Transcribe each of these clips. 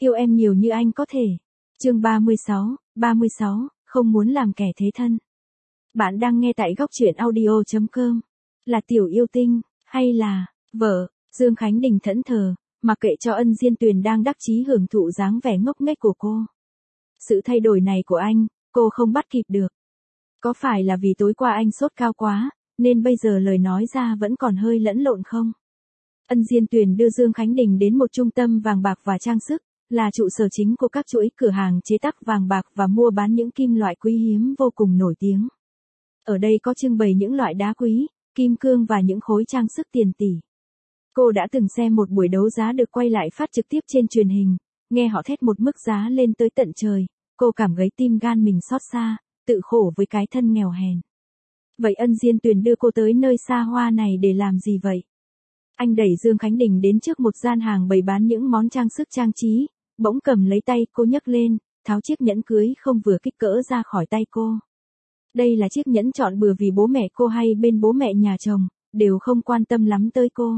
yêu em nhiều như anh có thể. Chương 36, không muốn làm kẻ thế thân. Bạn đang nghe tại góc truyện audio.com. Là tiểu yêu tinh, hay là vợ? Dương Khánh Đình thẫn thờ, mặc kệ cho Ân Diên Tuyền đang đắc chí hưởng thụ dáng vẻ ngốc nghếch của cô. Sự thay đổi này của anh, cô không bắt kịp được. Có phải là vì tối qua anh sốt cao quá, nên bây giờ lời nói ra vẫn còn hơi lẫn lộn không? Ân Diên Tuyền đưa Dương Khánh Đình đến một trung tâm vàng bạc và trang sức, là trụ sở chính của các chuỗi cửa hàng chế tác vàng bạc và mua bán những kim loại quý hiếm vô cùng nổi tiếng. Ở đây có trưng bày những loại đá quý, kim cương và những khối trang sức tiền tỷ. Cô đã từng xem một buổi đấu giá được quay lại phát trực tiếp trên truyền hình, nghe họ thét một mức giá lên tới tận trời, cô cảm thấy tim gan mình xót xa, tự khổ với cái thân nghèo hèn. Vậy Ân Diên Tuyền đưa cô tới nơi xa hoa này để làm gì vậy? Anh đẩy Dương Khánh Đình đến trước một gian hàng bày bán những món trang sức trang trí, bỗng cầm lấy tay cô nhấc lên, tháo chiếc nhẫn cưới không vừa kích cỡ ra khỏi tay cô. Đây là chiếc nhẫn chọn bừa vì bố mẹ cô hay bên bố mẹ nhà chồng, đều không quan tâm lắm tới cô.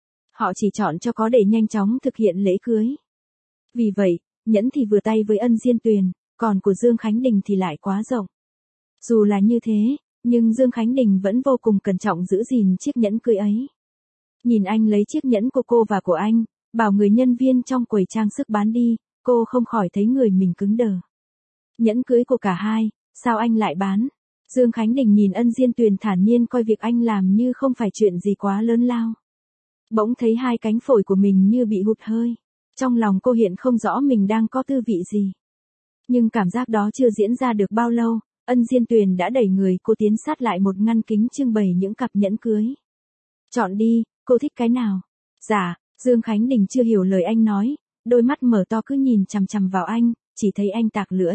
Họ chỉ chọn cho có để nhanh chóng thực hiện lễ cưới. Vì vậy, nhẫn thì vừa tay với Ân Diên Tuyền, còn của Dương Khánh Đình thì lại quá rộng. Dù là như thế, nhưng Dương Khánh Đình vẫn vô cùng cẩn trọng giữ gìn chiếc nhẫn cưới ấy. Nhìn anh lấy chiếc nhẫn của cô và của anh, bảo người nhân viên trong quầy trang sức bán đi, cô không khỏi thấy người mình cứng đờ. Nhẫn cưới của cả hai, sao anh lại bán? Dương Khánh Đình nhìn Ân Diên Tuyền thản nhiên coi việc anh làm như không phải chuyện gì quá lớn lao. Bỗng thấy hai cánh phổi của mình như bị hụt hơi. Trong lòng cô hiện không rõ mình đang có tư vị gì. Nhưng cảm giác đó chưa diễn ra được bao lâu, Ân Diên Tuyền đã đẩy người cô tiến sát lại một ngăn kính trưng bày những cặp nhẫn cưới. Chọn đi, cô thích cái nào? Dạ, Dương Khánh Đình chưa hiểu lời anh nói, đôi mắt mở to cứ nhìn chằm chằm vào anh, chỉ thấy anh tạc lưỡi.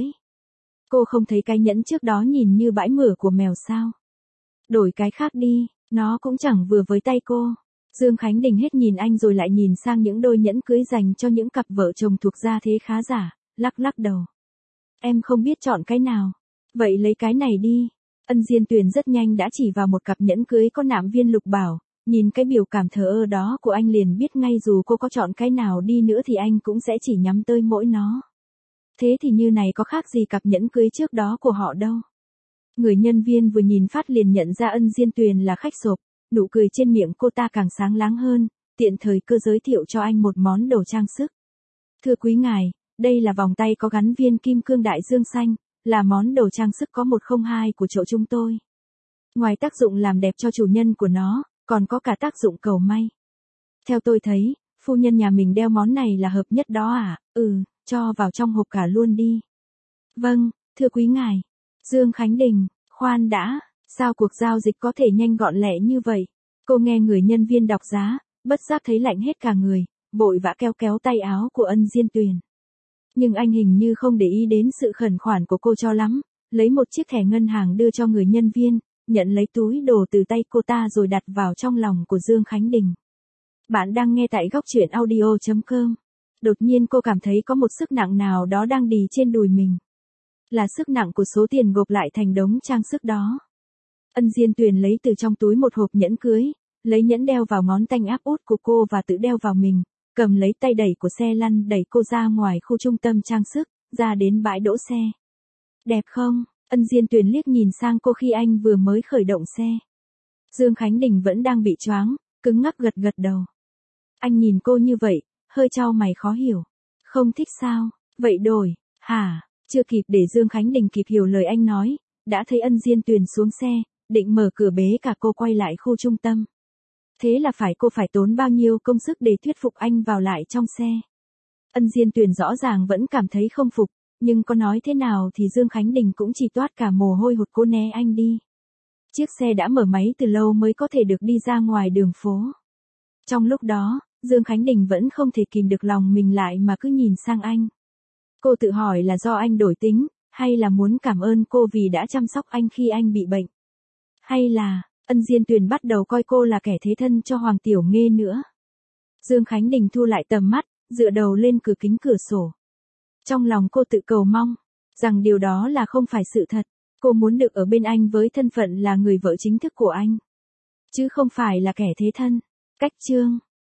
Cô không thấy cái nhẫn trước đó nhìn như bãi mửa của mèo sao? Đổi cái khác đi, nó cũng chẳng vừa với tay cô. Dương Khánh Đình hết nhìn anh rồi lại nhìn sang những đôi nhẫn cưới dành cho những cặp vợ chồng thuộc gia thế khá giả, lắc lắc đầu. Em không biết chọn cái nào. Vậy lấy cái này đi. Ân Diên Tuyền rất nhanh đã chỉ vào một cặp nhẫn cưới có nạm viên lục bảo, nhìn cái biểu cảm thờ ơ đó của anh liền biết ngay dù cô có chọn cái nào đi nữa thì anh cũng sẽ chỉ nhắm tới mỗi nó. Thế thì như này có khác gì cặp nhẫn cưới trước đó của họ đâu. Người nhân viên vừa nhìn phát liền nhận ra Ân Diên Tuyền là khách sộp, nụ cười trên miệng cô ta càng sáng láng hơn, tiện thời cơ giới thiệu cho anh một món đồ trang sức. Thưa quý ngài, đây là vòng tay có gắn viên kim cương đại dương xanh, là món đồ trang sức có 102 của chỗ chúng tôi. Ngoài tác dụng làm đẹp cho chủ nhân của nó, còn có cả tác dụng cầu may. Theo tôi thấy, phu nhân nhà mình đeo món này là hợp nhất đó à? Cho vào trong hộp cả luôn đi. Vâng, thưa quý ngài. Dương Khánh Đình, khoan đã, sao cuộc giao dịch có thể nhanh gọn lẹ như vậy? Cô nghe người nhân viên đọc giá, bất giác thấy lạnh hết cả người, vội vã kéo tay áo của Ân Diên Tuyền. Nhưng anh hình như không để ý đến sự khẩn khoản của cô cho lắm, lấy một chiếc thẻ ngân hàng đưa cho người nhân viên, nhận lấy túi đồ từ tay cô ta rồi đặt vào trong lòng của Dương Khánh Đình. Bạn đang nghe tại góc truyện audio.com. Đột nhiên cô cảm thấy có một sức nặng nào đó đang đì trên đùi mình. Là sức nặng của số tiền gộp lại thành đống trang sức đó. Ân Diên Tuyền lấy từ trong túi một hộp nhẫn cưới, lấy nhẫn đeo vào ngón tay áp út của cô và tự đeo vào mình, cầm lấy tay đẩy của xe lăn đẩy cô ra ngoài khu trung tâm trang sức, ra đến bãi đỗ xe. Đẹp không? Ân Diên Tuyền liếc nhìn sang cô khi anh vừa mới khởi động xe. Dương Khánh Đình vẫn đang bị choáng, cứng ngắc gật đầu. Anh nhìn cô như vậy, hơi chau mày khó hiểu. Không thích sao? Vậy đổi, hả? Chưa kịp để Dương Khánh Đình kịp hiểu lời anh nói, đã thấy Ân Diên Tuyền xuống xe, định mở cửa bế cả cô quay lại khu trung tâm. Thế là cô phải tốn bao nhiêu công sức để thuyết phục anh vào lại trong xe. Ân Diên Tuyền rõ ràng vẫn cảm thấy không phục, nhưng có nói thế nào thì Dương Khánh Đình cũng chỉ toát cả mồ hôi hột cô né anh đi. Chiếc xe đã mở máy từ lâu mới có thể được đi ra ngoài đường phố. Trong lúc đó, Dương Khánh Đình vẫn không thể kìm được lòng mình lại mà cứ nhìn sang anh. Cô tự hỏi là do anh đổi tính, hay là muốn cảm ơn cô vì đã chăm sóc anh khi anh bị bệnh. Hay là, Ân Diên Tuyền bắt đầu coi cô là kẻ thế thân cho Hoàng Tiểu Nghê nữa. Dương Khánh Đình thu lại tầm mắt, dựa đầu lên cửa kính cửa sổ. Trong lòng cô tự cầu mong, rằng điều đó là không phải sự thật. Cô muốn được ở bên anh với thân phận là người vợ chính thức của anh. Chứ không phải là kẻ thế thân. Cách chương.